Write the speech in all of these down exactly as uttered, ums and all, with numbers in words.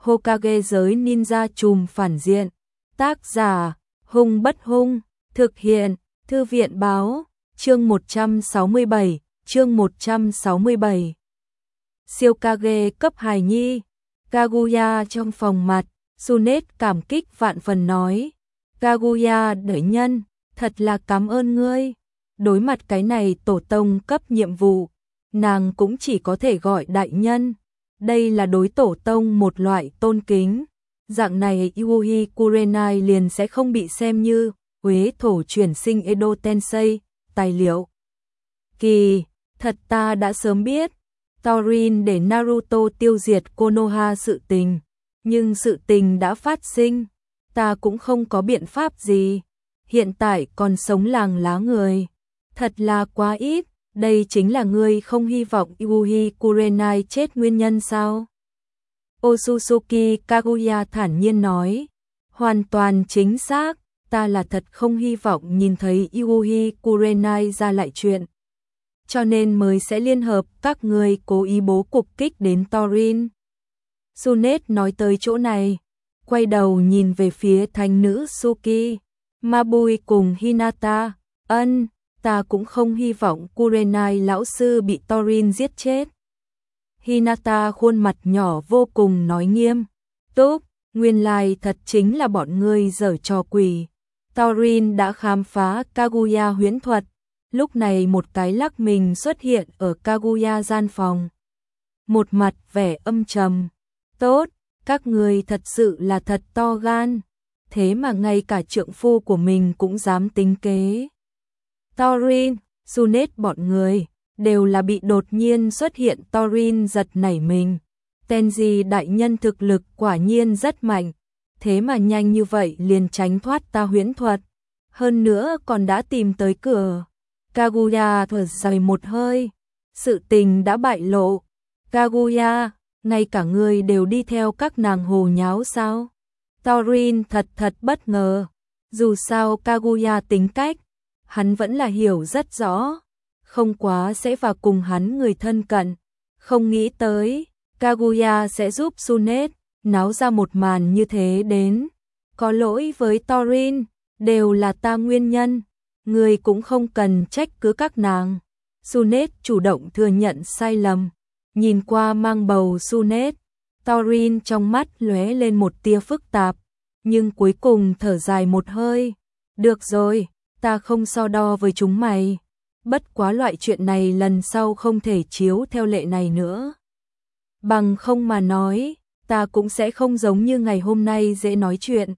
Hokage giới ninja trùm phản diện. Tác giả, Hung Bất Hung, thực hiện, Thư viện Báo, chương một trăm sáu mươi bảy, chương một trăm sáu mươi bảy. Siêu Kage cấp hài nhi, Kaguya trong phòng mặt, Tsunade cảm kích vạn phần nói, Kaguya đợi nhân, thật là cảm ơn ngươi. Đối mặt cái này tổ tông cấp nhiệm vụ, nàng cũng chỉ có thể gọi đại nhân. Đây là đối tổ tông một loại tôn kính. Dạng này Yuhi Kurenai liền sẽ không bị xem như Huế thổ chuyển sinh Edo Tensei, tài liệu. Kỳ, thật ta đã sớm biết, Torin để Naruto tiêu diệt Konoha sự tình, nhưng sự tình đã phát sinh, ta cũng không có biện pháp gì. Hiện tại còn sống làng lá người, thật là quá ít. Đây chính là ngươi không hy vọng Yuhi Kurenai chết nguyên nhân sao? Otsutsuki Kaguya thản nhiên nói, hoàn toàn chính xác, ta là thật không hy vọng nhìn thấy Yuhi Kurenai ra lại chuyện. Cho nên mới sẽ liên hợp các ngươi cố ý bố cục kích đến Torin. Tsunade nói tới chỗ này, quay đầu nhìn về phía thánh nữ Suki, Mabui cùng Hinata, ân. Ta cũng không hy vọng Kurenai lão sư bị Torin giết chết. Hinata khuôn mặt nhỏ vô cùng nói nghiêm, tốt, nguyên lai thật chính là bọn ngươi giở trò quỷ. Torin đã khám phá Kaguya huyễn thuật, lúc này một cái lắc mình xuất hiện ở Kaguya gian phòng. Một mặt vẻ âm trầm, tốt, các ngươi thật sự là thật to gan, thế mà ngay cả trượng phu của mình cũng dám tính kế. Torin, Tsunade bọn người, đều là bị đột nhiên xuất hiện Torin giật nảy mình. Tenji đại nhân thực lực quả nhiên rất mạnh, thế mà nhanh như vậy liền tránh thoát ta huyễn thuật. Hơn nữa còn đã tìm tới cửa. Kaguya thở dài một hơi, sự tình đã bại lộ. Kaguya, ngay cả người đều đi theo các nàng hồ nháo sao? Torin thật thật bất ngờ, dù sao Kaguya tính cách, hắn vẫn là hiểu rất rõ, không quá sẽ vào cùng hắn người thân cận, không nghĩ tới, Kaguya sẽ giúp Tsunade náo ra một màn như thế đến. Có lỗi với Torin, đều là ta nguyên nhân, người cũng không cần trách cứ các nàng. Tsunade chủ động thừa nhận sai lầm, nhìn qua mang bầu Tsunade, Torin trong mắt lóe lên một tia phức tạp, nhưng cuối cùng thở dài một hơi, được rồi. Ta không so đo với chúng mày, bất quá loại chuyện này lần sau không thể chiếu theo lệ này nữa. Bằng không mà nói, ta cũng sẽ không giống như ngày hôm nay dễ nói chuyện.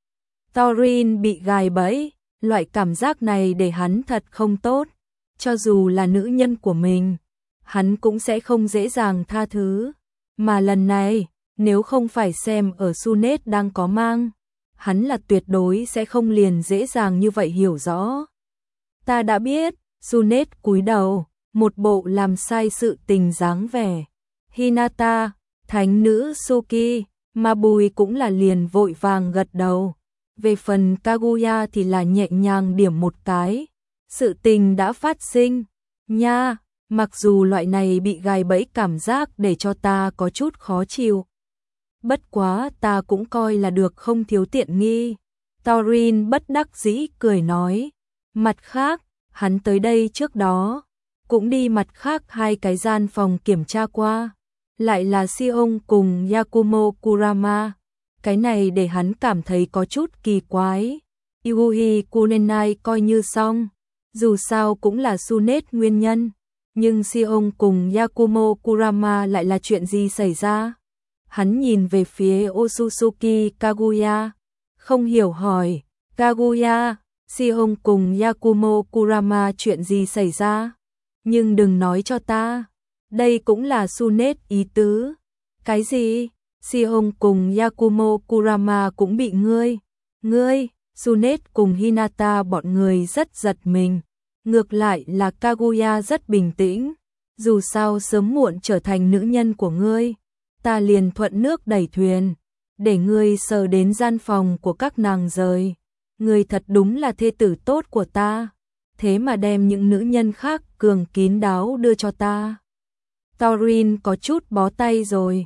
Torin bị gài bẫy, loại cảm giác này để hắn thật không tốt, cho dù là nữ nhân của mình, hắn cũng sẽ không dễ dàng tha thứ. Mà lần này, nếu không phải xem ở Tsunade đang có mang, hắn là tuyệt đối sẽ không liền dễ dàng như vậy hiểu rõ. Ta đã biết, Tsunade cúi đầu, một bộ làm sai sự tình dáng vẻ. Hinata, thánh nữ Suki, Mabui cũng là liền vội vàng gật đầu. Về phần Kaguya thì là nhẹ nhàng điểm một cái. Sự tình đã phát sinh. Nha, mặc dù loại này bị gài bẫy cảm giác để cho ta có chút khó chịu. Bất quá ta cũng coi là được không thiếu tiện nghi. Torin bất đắc dĩ cười nói. Mặt khác, hắn tới đây trước đó, cũng đi mặt khác hai cái gian phòng kiểm tra qua. Lại là Sion cùng Yakumo Kurama. Cái này để hắn cảm thấy có chút kỳ quái. Yuhi Kurenai coi như xong. Dù sao cũng là Tsunade nguyên nhân. Nhưng Sion cùng Yakumo Kurama lại là chuyện gì xảy ra? Hắn nhìn về phía Otsutsuki Kaguya, không hiểu hỏi, Kaguya, Sion cùng Yakumo Kurama chuyện gì xảy ra? Nhưng đừng nói cho ta, đây cũng là Tsunade ý tứ. Cái gì? Sion cùng Yakumo Kurama cũng bị ngươi, ngươi, Tsunade cùng Hinata bọn người rất giật mình. Ngược lại là Kaguya rất bình tĩnh, dù sao sớm muộn trở thành nữ nhân của ngươi. Ta liền thuận nước đẩy thuyền, để ngươi sờ đến gian phòng của các nàng rời. Ngươi thật đúng là thê tử tốt của ta, thế mà đem những nữ nhân khác cường kín đáo đưa cho ta. Torin có chút bó tay rồi,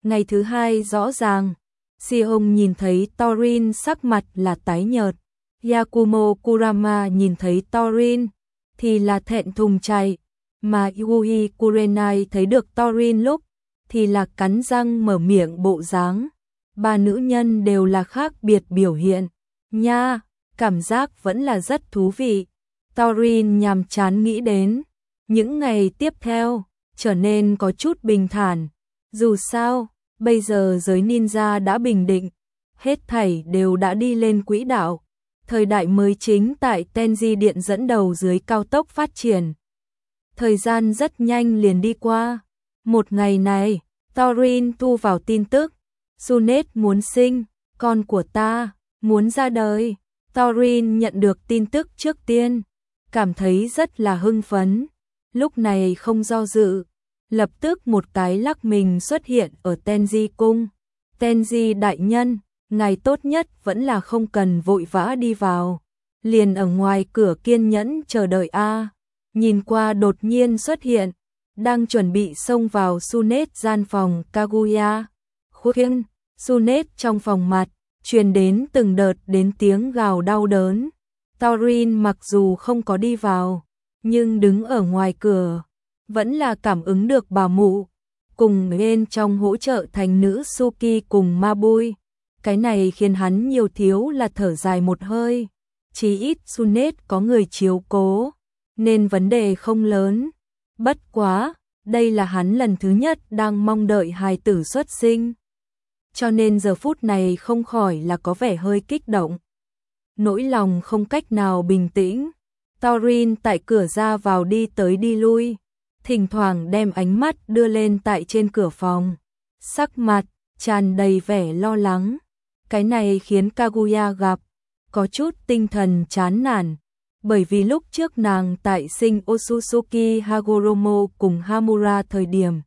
Ngày thứ hai rõ ràng, Sion nhìn thấy Thorin sắc mặt là tái nhợt. Yakumo Kurama nhìn thấy Thorin thì là thẹn thùng chạy, mà Yui Kurenai thấy được Thorin lúc thì là cắn răng mở miệng bộ dáng. Ba nữ nhân đều là khác biệt biểu hiện. Nha, cảm giác vẫn là rất thú vị. Thorin nhàm chán nghĩ đến. Những ngày tiếp theo, trở nên có chút bình thản. Dù sao, bây giờ giới ninja đã bình định. Hết thảy đều đã đi lên quỹ đạo. Thời đại mới chính tại Tenji Điện dẫn đầu dưới cao tốc phát triển. Thời gian rất nhanh liền đi qua. Một ngày này, Thorin thu vào tin tức. Sunette muốn sinh, con của ta, muốn ra đời. Thorin nhận được tin tức trước tiên, cảm thấy rất là hưng phấn. Lúc này không do dự, lập tức một cái lắc mình xuất hiện ở Tenji cung. Tenji đại nhân, ngài tốt nhất vẫn là không cần vội vã đi vào. Liền ở ngoài cửa kiên nhẫn chờ đợi a. Nhìn qua đột nhiên xuất hiện, đang chuẩn bị xông vào Sunette gian phòng Kaguya. Khuyên, Sunette trong phòng mặt, truyền đến từng đợt đến tiếng gào đau đớn. Thorin mặc dù không có đi vào, nhưng đứng ở ngoài cửa, vẫn là cảm ứng được bà mụ, cùng bên trong hỗ trợ thành nữ Suki cùng Mabui. Cái này khiến hắn nhiều thiếu là thở dài một hơi. Chí ít Sunette có người chiếu cố, nên vấn đề không lớn. Bất quá, đây là hắn lần thứ nhất đang mong đợi hài tử xuất sinh. Cho nên giờ phút này không khỏi là có vẻ hơi kích động. Nỗi lòng không cách nào bình tĩnh. Thorin tại cửa ra vào đi tới đi lui, thỉnh thoảng đem ánh mắt đưa lên tại trên cửa phòng. Sắc mặt tràn đầy vẻ lo lắng. Cái này khiến Kaguya gặp có chút tinh thần chán nản, bởi vì lúc trước nàng tại sinh Otsutsuki Hagoromo cùng Hamura thời điểm,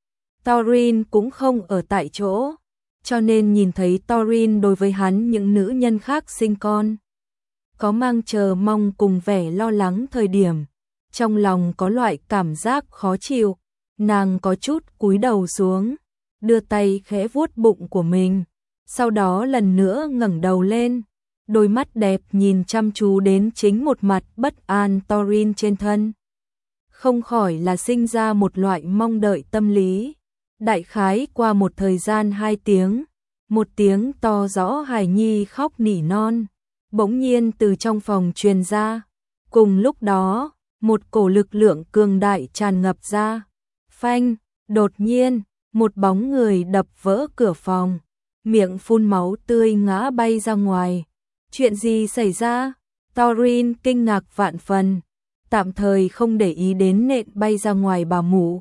Thorin cũng không ở tại chỗ, cho nên nhìn thấy Thorin đối với hắn những nữ nhân khác sinh con, có mang chờ mong cùng vẻ lo lắng thời điểm, trong lòng có loại cảm giác khó chịu. Nàng có chút cúi đầu xuống, đưa tay khẽ vuốt bụng của mình, sau đó lần nữa ngẩng đầu lên, đôi mắt đẹp nhìn chăm chú đến chính một mặt bất an Thorin trên thân. Không khỏi là sinh ra một loại mong đợi tâm lý. Đại khái qua một thời gian hai tiếng, một tiếng to rõ hài nhi khóc nỉ non, bỗng nhiên từ trong phòng truyền ra. Cùng lúc đó, một cổ lực lượng cường đại tràn ngập ra. Phanh, đột nhiên, một bóng người đập vỡ cửa phòng, miệng phun máu tươi ngã bay ra ngoài. Chuyện gì xảy ra? Thorin kinh ngạc vạn phần, tạm thời không để ý đến nện bay ra ngoài bà mụ.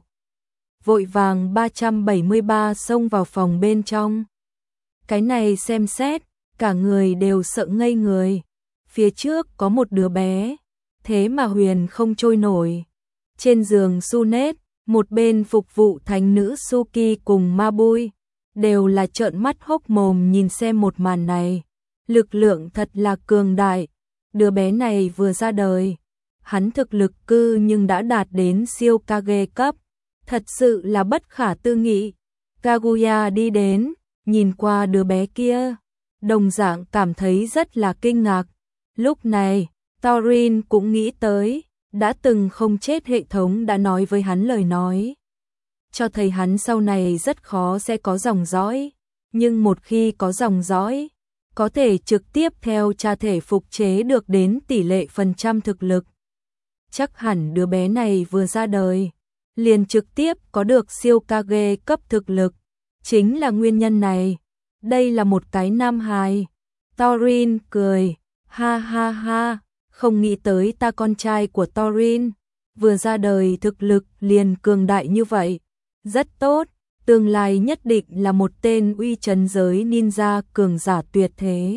Vội vàng ba trăm bảy mươi ba xông vào phòng bên trong. Cái này xem xét, cả người đều sợ ngây người. Phía trước có một đứa bé, thế mà huyền không trôi nổi. Trên giường Sunette, một bên phục vụ thánh nữ Suki cùng Mabui, đều là trợn mắt hốc mồm nhìn xem một màn này. Lực lượng thật là cường đại. Đứa bé này vừa ra đời, hắn thực lực cư nhưng đã đạt đến siêu Kage cấp. Thật sự là bất khả tư nghị. Kaguya đi đến, nhìn qua đứa bé kia, đồng dạng cảm thấy rất là kinh ngạc. Lúc này, Thorin cũng nghĩ tới, đã từng không chết hệ thống đã nói với hắn lời nói, cho thấy hắn sau này rất khó sẽ có dòng dõi, nhưng một khi có dòng dõi, có thể trực tiếp theo cha thể phục chế được đến tỷ lệ phần trăm thực lực. Chắc hẳn đứa bé này vừa ra đời, liền trực tiếp có được siêu Kage cấp thực lực, chính là nguyên nhân này. Đây là một cái nam hài. Thorin cười, ha ha ha, không nghĩ tới ta con trai của Thorin, vừa ra đời thực lực liền cường đại như vậy. Rất tốt, tương lai nhất định là một tên uy chấn giới ninja cường giả tuyệt thế.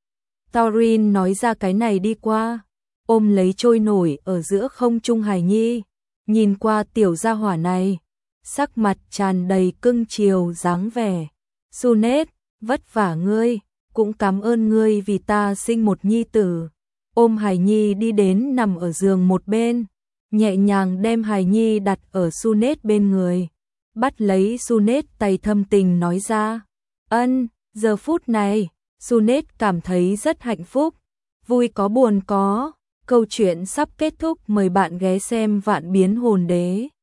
Thorin nói ra cái này đi qua, ôm lấy trôi nổi ở giữa không trung hài nhi, nhìn qua tiểu gia hỏa này, sắc mặt tràn đầy cưng chiều dáng vẻ. Sunette, vất vả ngươi, cũng cảm ơn ngươi vì ta sinh một nhi tử. Ôm hài nhi đi đến nằm ở giường một bên, nhẹ nhàng đem hài nhi đặt ở Sunette bên người. bắt lấy Junet tay thâm tình nói ra. Ân, giờ phút này, Junet cảm thấy rất hạnh phúc, vui có buồn có. Câu chuyện sắp kết thúc, mời bạn ghé xem Vạn Biến Hồn Đế.